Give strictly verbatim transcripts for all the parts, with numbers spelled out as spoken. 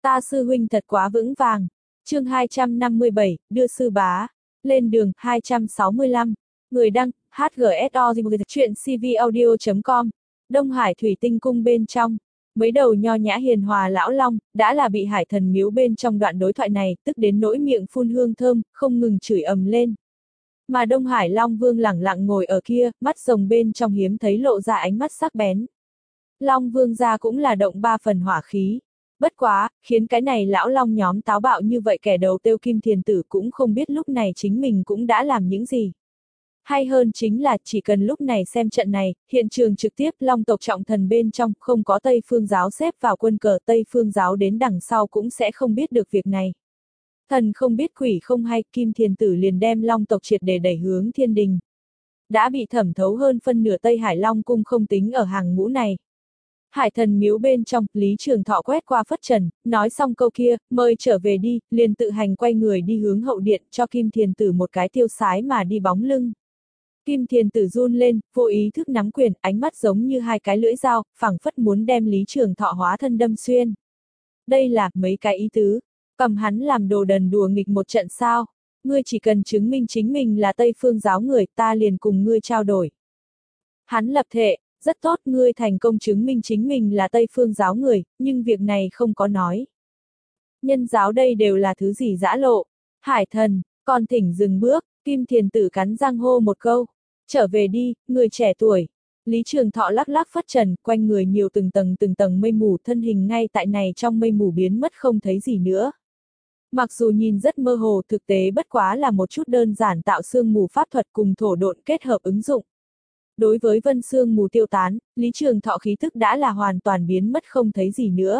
Ta sư huynh thật quá vững vàng. Chương hai trăm năm mươi bảy, đưa sư bá. Lên đường, hai trăm sáu mươi lăm. Người đăng, hát giê ét o chuyện c v audio chấm com. Đông Hải Thủy Tinh Cung bên trong. Mấy đầu nho nhã hiền hòa lão long, đã là bị Hải Thần miếu bên trong đoạn đối thoại này, tức đến nỗi miệng phun hương thơm, không ngừng chửi ầm lên. Mà Đông Hải Long Vương lẳng lặng ngồi ở kia, mắt rồng bên trong hiếm thấy lộ ra ánh mắt sắc bén. Long Vương gia cũng là động ba phần hỏa khí. Bất quá, khiến cái này lão long nhóm táo bạo như vậy kẻ đầu tiêu Kim Thiền Tử cũng không biết lúc này chính mình cũng đã làm những gì. Hay hơn chính là chỉ cần lúc này xem trận này, hiện trường trực tiếp long tộc trọng thần bên trong không có Tây Phương giáo xếp vào quân cờ Tây Phương giáo đến đằng sau cũng sẽ không biết được việc này. Thần không biết quỷ không hay, Kim Thiền Tử liền đem long tộc triệt để đẩy hướng thiên đình. Đã bị thẩm thấu hơn phân nửa Tây Hải Long cung không tính ở hàng ngũ này. Hải Thần miếu bên trong, Lý Trường Thọ quét qua phất trần, nói xong câu kia, mời trở về đi, liền tự hành quay người đi hướng hậu điện cho Kim Thiền Tử một cái tiêu sái mà đi bóng lưng. Kim Thiền Tử run lên, vô ý thức nắm quyền, ánh mắt giống như hai cái lưỡi dao, phảng phất muốn đem Lý Trường Thọ hóa thân đâm xuyên. Đây là mấy cái ý tứ, cầm hắn làm đồ đần đùa nghịch một trận sao? Ngươi chỉ cần chứng minh chính mình là Tây Phương giáo người, ta liền cùng ngươi trao đổi. Hắn lập thệ. Rất tốt, ngươi thành công chứng minh chính mình là Tây Phương giáo người, nhưng việc này không có nói. Nhân giáo đây đều là thứ gì dã lộ. Hải Thần, còn thỉnh dừng bước, Kim Thiền Tử cắn răng hô một câu. Trở về đi, người trẻ tuổi. Lý Trường Thọ lắc lắc phất trần, quanh người nhiều từng tầng từng tầng mây mù, thân hình ngay tại này trong mây mù biến mất không thấy gì nữa. Mặc dù nhìn rất mơ hồ, thực tế bất quá là một chút đơn giản tạo sương mù pháp thuật cùng thổ độn kết hợp ứng dụng. Đối với vân sương mù tiêu tán, Lý Trường Thọ khí tức đã là hoàn toàn biến mất không thấy gì nữa.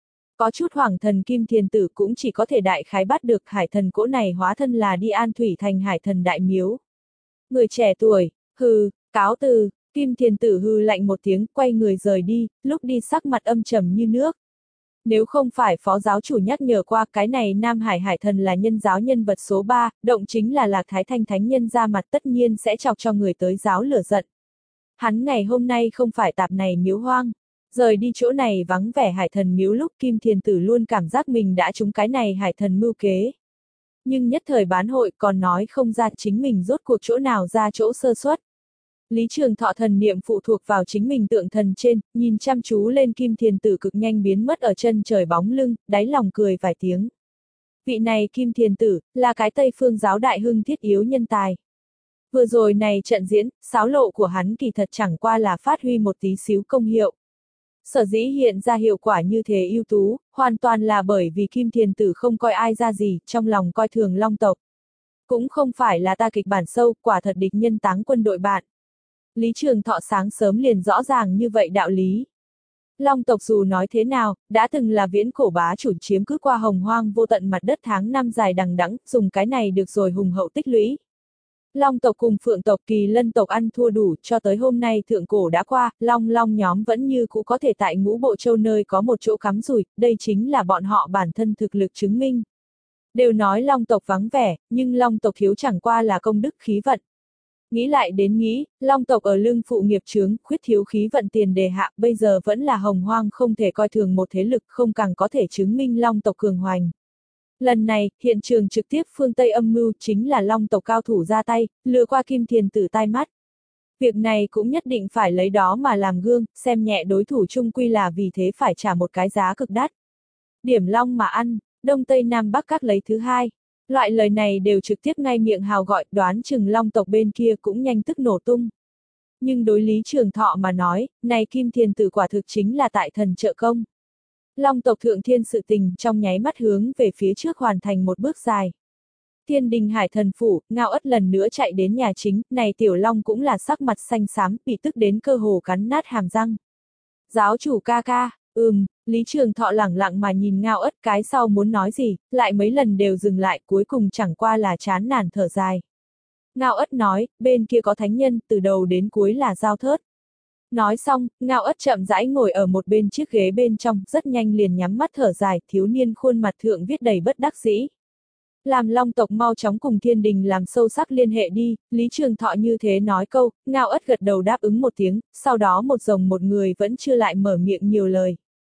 Có chút hoàng thần Kim Thiền Tử cũng chỉ có thể đại khái bắt được Hải Thần cỗ này hóa thân là đi An Thủy thành Hải Thần đại miếu. Người trẻ tuổi, hừ, cáo từ, Kim Thiền Tử hừ lạnh một tiếng, quay người rời đi, lúc đi sắc mặt âm trầm như nước. Nếu không phải phó giáo chủ nhắc nhở qua cái này Nam Hải Hải Thần là nhân giáo nhân vật số ba, động chính là Lạc Thái Thanh Thánh Nhân ra mặt tất nhiên sẽ chọc cho người tới giáo lửa giận. Hắn ngày hôm nay không phải tạp này miếu hoang. Rời đi chỗ này vắng vẻ Hải Thần miếu lúc Kim Thiền Tử luôn cảm giác mình đã trúng cái này Hải Thần mưu kế. Nhưng nhất thời bán hội còn nói không ra chính mình rốt cuộc chỗ nào ra chỗ sơ suất. Lý Trường Thọ thần niệm phụ thuộc vào chính mình tượng thần trên, nhìn chăm chú lên Kim Thiền Tử cực nhanh biến mất ở chân trời bóng lưng, đáy lòng cười vài tiếng. Vị này Kim Thiền Tử, là cái Tây Phương giáo đại hưng thiết yếu nhân tài. Vừa rồi này trận diễn, xáo lộ của hắn kỳ thật chẳng qua là phát huy một tí xíu công hiệu. Sở dĩ hiện ra hiệu quả như thế ưu tú, hoàn toàn là bởi vì Kim Thiền Tử không coi ai ra gì, trong lòng coi thường long tộc. Cũng không phải là ta kịch bản sâu, quả thật địch nhân táng quân đội bạn. Lý Trường Thọ sáng sớm liền rõ ràng như vậy đạo lý. Long tộc dù nói thế nào, đã từng là viễn cổ bá chủ chiếm cứ qua hồng hoang vô tận mặt đất tháng năm dài đằng đẵng, dùng cái này được rồi hùng hậu tích lũy. Long tộc cùng Phượng tộc Kỳ Lân tộc ăn thua đủ, cho tới hôm nay thượng cổ đã qua, Long Long nhóm vẫn như cũ có thể tại Ngũ Bộ Châu nơi có một chỗ cắm rủi, đây chính là bọn họ bản thân thực lực chứng minh. Đều nói Long tộc vắng vẻ, nhưng Long tộc thiếu chẳng qua là công đức khí vận. Nghĩ lại đến nghĩ, Long tộc ở lưng phụ nghiệp chướng, khuyết thiếu khí vận tiền đề hạ, bây giờ vẫn là hồng hoang không thể coi thường một thế lực, không càng có thể chứng minh Long tộc cường hoành. Lần này, hiện trường trực tiếp phương Tây âm mưu chính là Long tộc cao thủ ra tay, lừa qua Kim Thiền Tử tai mắt. Việc này cũng nhất định phải lấy đó mà làm gương, xem nhẹ đối thủ chung quy là vì thế phải trả một cái giá cực đắt. Điểm Long mà ăn, Đông Tây Nam Bắc các lấy thứ hai. Loại lời này đều trực tiếp ngay miệng hào gọi, đoán chừng Long tộc bên kia cũng nhanh tức nổ tung. Nhưng đối Lý Trường Thọ mà nói, này Kim Thiền Tử quả thực chính là tại thần trợ công. Long tộc thượng thiên sự tình trong nháy mắt hướng về phía trước hoàn thành một bước dài. Thiên đình Hải Thần phủ, Ngao Ất lần nữa chạy đến nhà chính, này tiểu long cũng là sắc mặt xanh xám, bị tức đến cơ hồ cắn nát hàm răng. Giáo chủ ca ca, ừm, Lý Trường Thọ lẳng lặng mà nhìn Ngao Ất, cái sau muốn nói gì, lại mấy lần đều dừng lại, cuối cùng chẳng qua là chán nản thở dài. Ngao Ất nói, bên kia có thánh nhân, từ đầu đến cuối là giao thớt. Nói xong, Ngao Ất chậm rãi ngồi ở một bên chiếc ghế bên trong, rất nhanh liền nhắm mắt thở dài, thiếu niên khuôn mặt thượng viết đầy bất đắc dĩ. Làm Long tộc mau chóng cùng thiên đình làm sâu sắc liên hệ đi, Lý Trường Thọ như thế nói câu, Ngao Ất gật đầu đáp ứng một tiếng, sau đó một rồng một người vẫn chưa lại mở miệng nhiều lời.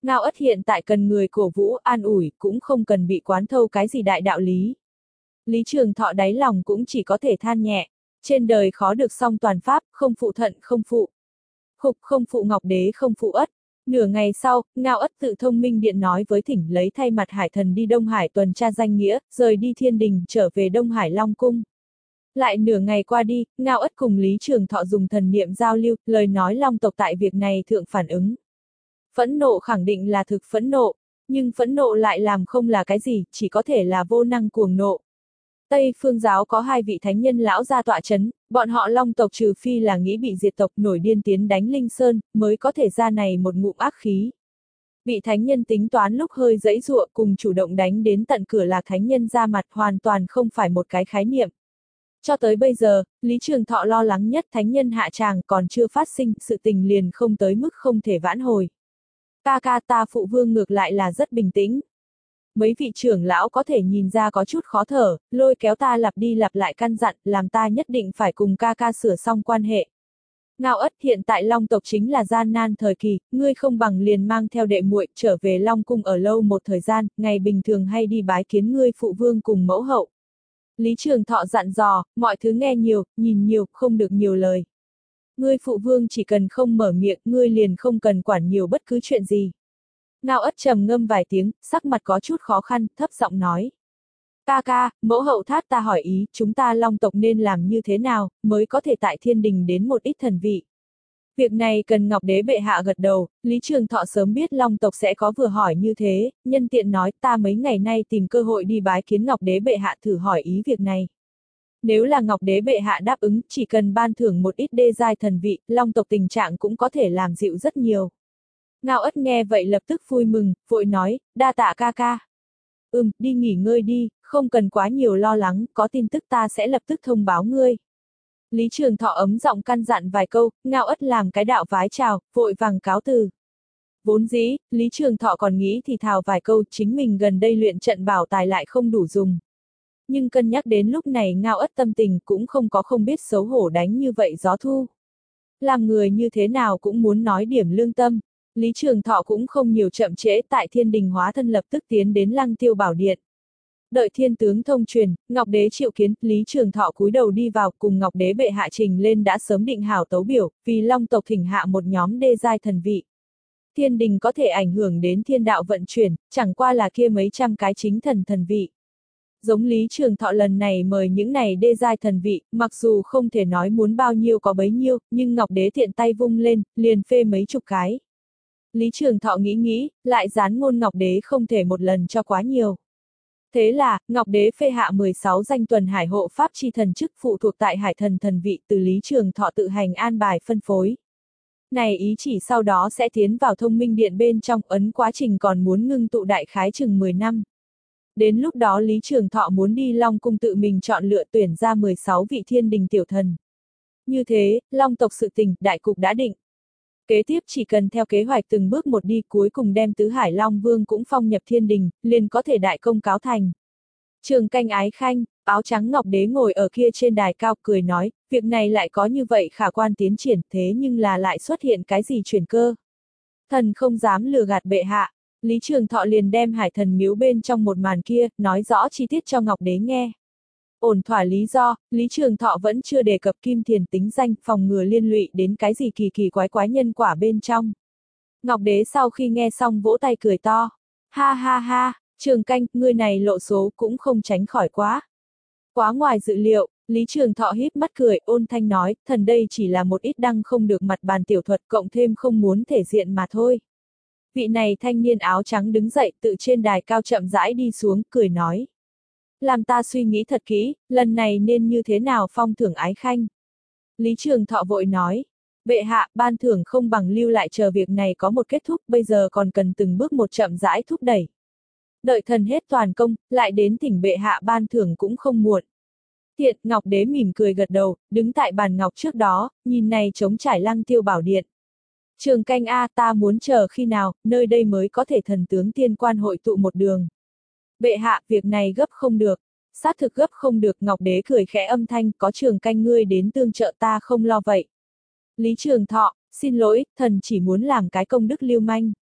Ngao Ất hiện tại cần người cổ vũ, an ủi, cũng không cần bị quán thâu cái gì đại đạo lý. Lý Trường Thọ đáy lòng cũng chỉ có thể than nhẹ, trên đời khó được song toàn pháp, không phụ thận không phụ. Khục không phụ Ngọc Đế không phụ Ất. Nửa ngày sau, Ngao Ất tự thông minh điện nói với Thỉnh lấy thay mặt Hải Thần đi Đông Hải tuần tra danh nghĩa, rời đi Thiên Đình, trở về Đông Hải Long Cung. Lại nửa ngày qua đi, Ngao Ất cùng Lý Trường Thọ dùng thần niệm giao lưu, lời nói Long tộc tại việc này thượng phản ứng. Phẫn nộ khẳng định là thực phẫn nộ, nhưng phẫn nộ lại làm không là cái gì, chỉ có thể là vô năng cuồng nộ. Tây Phương giáo có hai vị thánh nhân lão gia tọa chấn, bọn họ Long tộc trừ phi là nghĩ bị diệt tộc nổi điên tiến đánh Linh Sơn, mới có thể ra này một ngụm ác khí. Vị thánh nhân tính toán lúc hơi dẫy dụa cùng chủ động đánh đến tận cửa Lạc thánh nhân ra mặt hoàn toàn không phải một cái khái niệm. Cho tới bây giờ, Lý Trường Thọ lo lắng nhất thánh nhân hạ tràng còn chưa phát sinh, sự tình liền không tới mức không thể vãn hồi. Ca ca ta phụ vương ngược lại là rất bình tĩnh. Mấy vị trưởng lão có thể nhìn ra có chút khó thở, lôi kéo ta lặp đi lặp lại căn dặn, làm ta nhất định phải cùng ca ca sửa xong quan hệ. Ngao Ất hiện tại Long tộc chính là gian nan thời kỳ, ngươi không bằng liền mang theo đệ muội trở về Long cung ở lâu một thời gian, ngày bình thường hay đi bái kiến ngươi phụ vương cùng mẫu hậu. Lý Trường Thọ dặn dò, mọi thứ nghe nhiều, nhìn nhiều, không được nhiều lời. Ngươi phụ vương chỉ cần không mở miệng, ngươi liền không cần quản nhiều bất cứ chuyện gì. Ngao Ất trầm ngâm vài tiếng, sắc mặt có chút khó khăn, thấp giọng nói. Ca ca, mẫu hậu thác ta hỏi ý, chúng ta Long tộc nên làm như thế nào, mới có thể tại Thiên Đình đến một ít thần vị. Việc này cần Ngọc Đế bệ hạ gật đầu, Lý Trường Thọ sớm biết Long tộc sẽ có vừa hỏi như thế, nhân tiện nói ta mấy ngày nay tìm cơ hội đi bái kiến Ngọc Đế bệ hạ thử hỏi ý việc này. Nếu là Ngọc Đế bệ hạ đáp ứng, chỉ cần ban thưởng một ít đê giai thần vị, Long tộc tình trạng cũng có thể làm dịu rất nhiều. Ngao Ất nghe vậy lập tức vui mừng, vội nói, đa tạ ca ca. Ừm, đi nghỉ ngơi đi, không cần quá nhiều lo lắng, có tin tức ta sẽ lập tức thông báo ngươi. Lý Trường Thọ ấm giọng căn dặn vài câu, Ngao Ất làm cái đạo vái chào, vội vàng cáo từ. Vốn dĩ, Lý Trường Thọ còn nghĩ thì thào vài câu, chính mình gần đây luyện trận bảo tài lại không đủ dùng. Nhưng cân nhắc đến lúc này Ngao Ất tâm tình cũng không có không biết xấu hổ đánh như vậy gió thu. Làm người như thế nào cũng muốn nói điểm lương tâm. Lý Trường Thọ cũng không nhiều chậm trễ, tại Thiên Đình hóa thân lập tức tiến đến Lăng Tiêu Bảo Điện. Đợi thiên tướng thông truyền, Ngọc Đế triệu kiến, Lý Trường Thọ cúi đầu đi vào cùng Ngọc Đế bệ hạ trình lên đã sớm định hảo tấu biểu, vì Long tộc thỉnh hạ một nhóm đê giai thần vị. Thiên Đình có thể ảnh hưởng đến thiên đạo vận chuyển, chẳng qua là kia mấy trăm cái chính thần thần vị. Giống Lý Trường Thọ lần này mời những này đê giai thần vị, mặc dù không thể nói muốn bao nhiêu có bấy nhiêu, nhưng Ngọc Đế tiện tay vung lên, liền phê mấy chục cái. Lý Trường Thọ nghĩ nghĩ, lại dán ngôn Ngọc Đế không thể một lần cho quá nhiều. Thế là, Ngọc Đế phê hạ mười sáu danh tuần hải hộ pháp chi thần chức phụ thuộc tại hải thần thần vị từ Lý Trường Thọ tự hành an bài phân phối. Này ý chỉ sau đó sẽ tiến vào thông minh điện bên trong, ấn quá trình còn muốn ngưng tụ đại khái chừng mười năm. Đến lúc đó Lý Trường Thọ muốn đi Long cung tự mình chọn lựa tuyển ra mười sáu vị thiên đình tiểu thần. Như thế, Long tộc sự tình, đại cục đã định. Kế tiếp chỉ cần theo kế hoạch từng bước một đi, cuối cùng đem Tứ Hải Long Vương cũng phong nhập thiên đình, liền có thể đại công cáo thành. Trường Canh Ái Khanh, áo trắng Ngọc Đế ngồi ở kia trên đài cao cười nói, việc này lại có như vậy khả quan tiến triển, thế nhưng là lại xuất hiện cái gì chuyển cơ. Thần không dám lừa gạt bệ hạ, Lý Trường Thọ liền đem hải thần miếu bên trong một màn kia, nói rõ chi tiết cho Ngọc Đế nghe. Ổn thỏa lý do, Lý Trường Thọ vẫn chưa đề cập Kim Thiền tính danh, phòng ngừa liên lụy đến cái gì kỳ kỳ quái quái nhân quả bên trong. Ngọc Đế sau khi nghe xong vỗ tay cười to. Ha ha ha, Trường Canh, ngươi này lộ số cũng không tránh khỏi quá. Quá ngoài dự liệu, Lý Trường Thọ híp mắt cười, ôn thanh nói, thần đây chỉ là một ít đăng không được mặt bàn tiểu thuật, cộng thêm không muốn thể diện mà thôi. Vị này thanh niên áo trắng đứng dậy, tự trên đài cao chậm rãi đi xuống, cười nói. Làm ta suy nghĩ thật kỹ, lần này nên như thế nào phong thưởng Ái Khanh. Lý Trường Thọ vội nói, bệ hạ, ban thưởng không bằng lưu lại chờ việc này có một kết thúc, bây giờ còn cần từng bước một chậm rãi thúc đẩy. Đợi thần hết toàn công, lại đến thỉnh bệ hạ ban thưởng cũng không muộn. Thiện, Ngọc Đế mỉm cười gật đầu, đứng tại bàn ngọc trước đó, nhìn này trống trải Lăng Tiêu Bảo Điện. Trường Canh a, ta muốn chờ khi nào, nơi đây mới có thể thần tướng tiên quan hội tụ một đường. Bệ hạ, việc này gấp không được. Sát thực gấp không được, Ngọc Đế cười khẽ âm thanh, có Trường Canh ngươi đến tương trợ ta không lo vậy. Lý Trường Thọ, xin lỗi, thần chỉ muốn làm cái công đức lưu manh.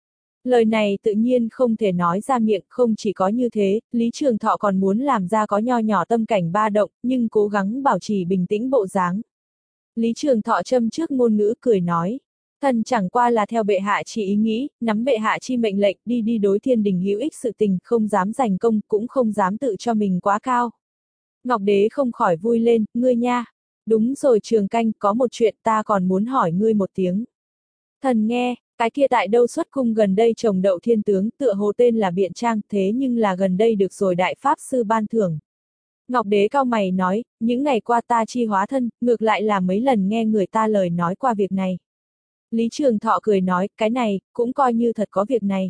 Lời này tự nhiên không thể nói ra miệng, không chỉ có như thế, Lý Trường Thọ còn muốn làm ra có nho nhỏ tâm cảnh ba động, nhưng cố gắng bảo trì bình tĩnh bộ dáng. Lý Trường Thọ châm trước ngôn ngữ cười nói, thần chẳng qua là theo bệ hạ chi ý nghĩ, nắm bệ hạ chi mệnh lệnh, đi đi đối thiên đình hữu ích sự tình, không dám giành công, cũng không dám tự cho mình quá cao. Ngọc Đế không khỏi vui lên, ngươi nha. Đúng rồi Trường Canh, có một chuyện ta còn muốn hỏi ngươi một tiếng. Thần nghe, cái kia tại đâu xuất cung gần đây trồng đậu thiên tướng, tựa hồ tên là Biện Trang, thế nhưng là gần đây được rồi đại pháp sư ban thưởng. Ngọc Đế cao mày nói, những ngày qua ta chi hóa thân, ngược lại là mấy lần nghe người ta lời nói qua việc này. Lý Trường Thọ cười nói, cái này, cũng coi như thật có việc này.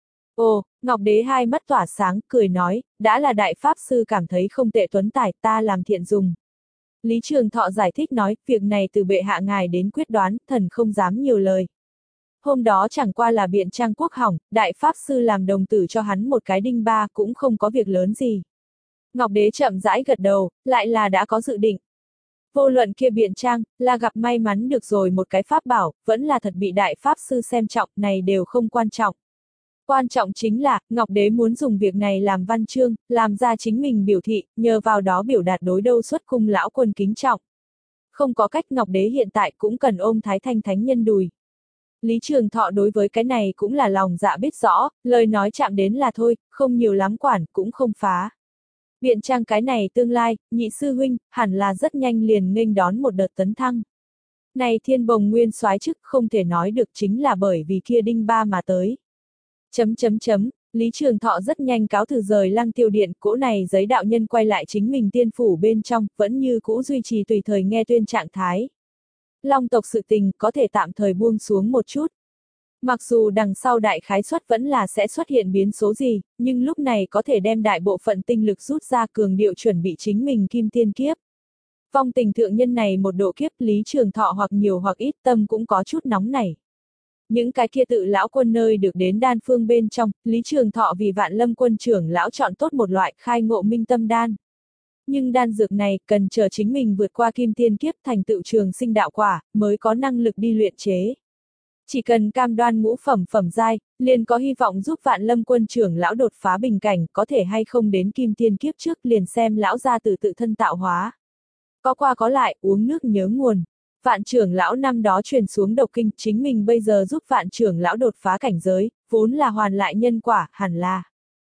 Ồ, Ngọc Đế hai mắt tỏa sáng, cười nói, đã là đại pháp sư cảm thấy không tệ tuấn tài, ta làm thiện dùng. Lý Trường Thọ giải thích nói, việc này từ bệ hạ ngài đến quyết đoán, thần không dám nhiều lời. Hôm đó chẳng qua là Biện Trang quốc hỏng, đại pháp sư làm đồng tử cho hắn một cái đinh ba, cũng không có việc lớn gì. Ngọc Đế chậm rãi gật đầu, lại là đã có dự định. Vô luận kia Biện Trang, là gặp may mắn được rồi một cái pháp bảo, vẫn là thật bị đại pháp sư xem trọng, này đều không quan trọng. Quan trọng chính là, Ngọc Đế muốn dùng việc này làm văn chương, làm ra chính mình biểu thị, nhờ vào đó biểu đạt đối đâu xuất cung lão quân kính trọng. Không có cách Ngọc Đế hiện tại cũng cần ôm Thái Thanh Thánh Nhân đùi. Lý Trường Thọ đối với cái này cũng là lòng dạ biết rõ, lời nói chạm đến là thôi, không nhiều lắm quản, cũng không phá. Biện Trang cái này tương lai, nhị sư huynh, hẳn là rất nhanh liền nghênh đón một đợt tấn thăng. Này thiên bồng nguyên soái chức không thể nói được chính là bởi vì kia đinh ba mà tới. Chấm chấm chấm, Lý Trường Thọ rất nhanh cáo từ rời Lăng Tiêu Điện, cỗ này giấy đạo nhân quay lại chính mình tiên phủ bên trong, vẫn như cũ duy trì tùy thời nghe tuyên trạng thái. Long tộc sự tình có thể tạm thời buông xuống một chút. Mặc dù đằng sau đại khái suất vẫn là sẽ xuất hiện biến số gì, nhưng lúc này có thể đem đại bộ phận tinh lực rút ra cường điệu chuẩn bị chính mình kim tiên kiếp. Vong tình thượng nhân này một độ kiếp Lý Trường Thọ hoặc nhiều hoặc ít tâm cũng có chút nóng nảy. Những cái kia tự lão quân nơi được đến đan phương bên trong, Lý Trường Thọ vì Vạn Lâm quân trưởng lão chọn tốt một loại khai ngộ minh tâm đan. Nhưng đan dược này cần chờ chính mình vượt qua kim tiên kiếp thành tựu trường sinh đạo quả, mới có năng lực đi luyện chế. Chỉ cần cam đoan ngũ phẩm phẩm giai, liền có hy vọng giúp Vạn Lâm quân trưởng lão đột phá bình cảnh, có thể hay không đến kim tiên kiếp trước liền xem lão gia từ tự thân tạo hóa. Có qua có lại, uống nước nhớ nguồn. Vạn trưởng lão năm đó truyền xuống độc kinh, chính mình bây giờ giúp vạn trưởng lão đột phá cảnh giới, vốn là hoàn lại nhân quả, hẳn là.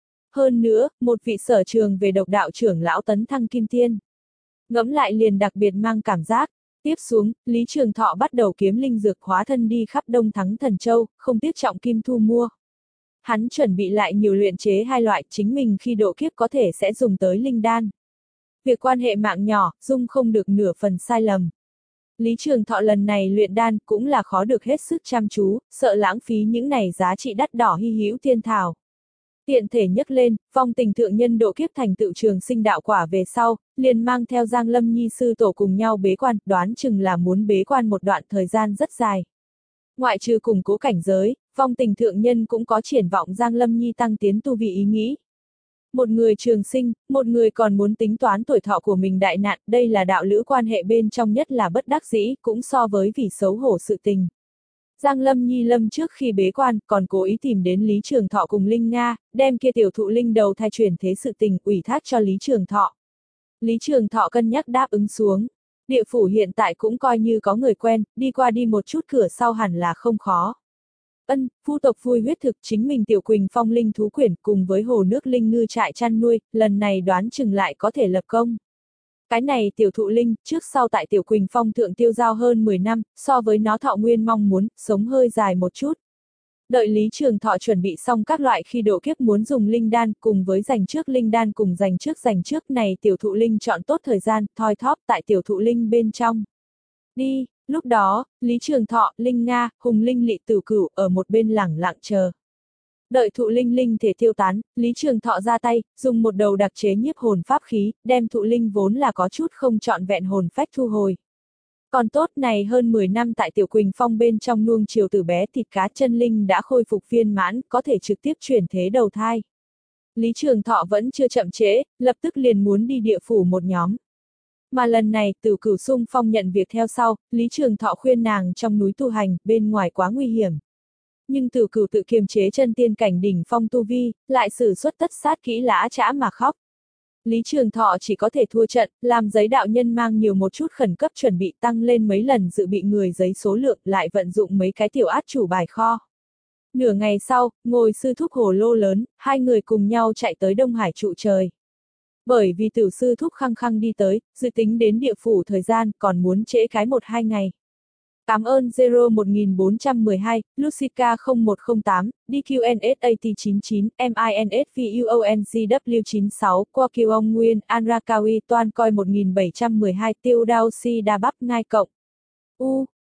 Hơn nữa, một vị sở trường về độc đạo trưởng lão tấn thăng kim tiên. Ngẫm lại liền đặc biệt mang cảm giác. Tiếp xuống, Lý Trường Thọ bắt đầu kiếm linh dược hóa thân đi khắp Đông Thắng Thần Châu, không tiếc trọng kim thu mua. Hắn chuẩn bị lại nhiều luyện chế hai loại, chính mình khi độ kiếp có thể sẽ dùng tới linh đan. Việc quan hệ mạng nhỏ, dung không được nửa phần sai lầm. Lý Trường Thọ lần này luyện đan cũng là khó được hết sức chăm chú, sợ lãng phí những này giá trị đắt đỏ hy hữu thiên thảo. Tiện thể nhấc lên, vong tình thượng nhân độ kiếp thành tựu trường sinh đạo quả về sau, liền mang theo Giang Lâm Nhi sư tổ cùng nhau bế quan, đoán chừng là muốn bế quan một đoạn thời gian rất dài. Ngoại trừ củng cố cảnh giới, vong tình thượng nhân cũng có triển vọng Giang Lâm Nhi tăng tiến tu vị ý nghĩ. Một người trường sinh, một người còn muốn tính toán tuổi thọ của mình đại nạn, đây là đạo lữ quan hệ bên trong nhất là bất đắc dĩ, cũng so với vì xấu hổ sự tình. Giang Lâm Nhi lâm trước khi bế quan, còn cố ý tìm đến Lý Trường Thọ cùng Linh Nga, đem kia tiểu thụ linh đầu thai chuyển thế sự tình, ủy thác cho Lý Trường Thọ. Lý Trường Thọ cân nhắc đáp ứng xuống. Địa phủ hiện tại cũng coi như có người quen, đi qua đi một chút cửa sau hẳn là không khó. Ân, phu tộc vui huyết thực chính mình tiểu Quỳnh Phong linh thú quyển cùng với hồ nước linh ngư trại chăn nuôi, lần này đoán chừng lại có thể lập công. Cái này tiểu thụ linh, trước sau tại tiểu Quỳnh Phong thượng tiêu giao hơn mười năm, so với nó thọ nguyên mong muốn, sống hơi dài một chút. Đợi Lý Trường Thọ chuẩn bị xong các loại khi độ kiếp muốn dùng linh đan, cùng với dành trước linh đan cùng dành trước dành trước này tiểu thụ linh chọn tốt thời gian, thoi thóp tại tiểu thụ linh bên trong. Đi, lúc đó, Lý Trường Thọ, Linh Nga, Hùng Linh Lị Tử Cửu ở một bên lẳng lặng chờ. Đợi thụ linh linh thể tiêu tán, Lý Trường Thọ ra tay, dùng một đầu đặc chế nhiếp hồn pháp khí, đem thụ linh vốn là có chút không trọn vẹn hồn phách thu hồi. Còn tốt này hơn mười năm tại tiểu Quỳnh Phong bên trong nuông chiều từ bé thịt cá chân linh đã khôi phục viên mãn, có thể trực tiếp chuyển thế đầu thai. Lý Trường Thọ vẫn chưa chậm trễ, lập tức liền muốn đi địa phủ một nhóm. Mà lần này, Tử Cửu xung phong nhận việc theo sau, Lý Trường Thọ khuyên nàng trong núi tu hành, bên ngoài quá nguy hiểm. Nhưng Tử Cửu tự kiềm chế chân tiên cảnh đỉnh phong tu vi, lại sử xuất tất sát kỹ lã chã mà khóc. Lý Trường Thọ chỉ có thể thua trận, làm giấy đạo nhân mang nhiều một chút khẩn cấp chuẩn bị tăng lên mấy lần dự bị người giấy số lượng, lại vận dụng mấy cái tiểu át chủ bài kho. Nửa ngày sau, ngồi sư thúc hồ lô lớn, hai người cùng nhau chạy tới Đông Hải trụ trời. Bởi vì tiểu sư thúc khăng khăng đi tới, dự tính đến địa phủ thời gian, còn muốn trễ cái một hai ngày. Cảm ơn Zero một nghìn bốn trăm mười hai, Lucica không một không tám, đê quy en ét a tê chín chín, MINSVUONGW chín sáu, Qua Kiều Ông Nguyên, Anrakawi Toan Coi một nghìn bảy trăm mười hai, Tiêu Đao Si Đa Bắp Ngai Cộng. U.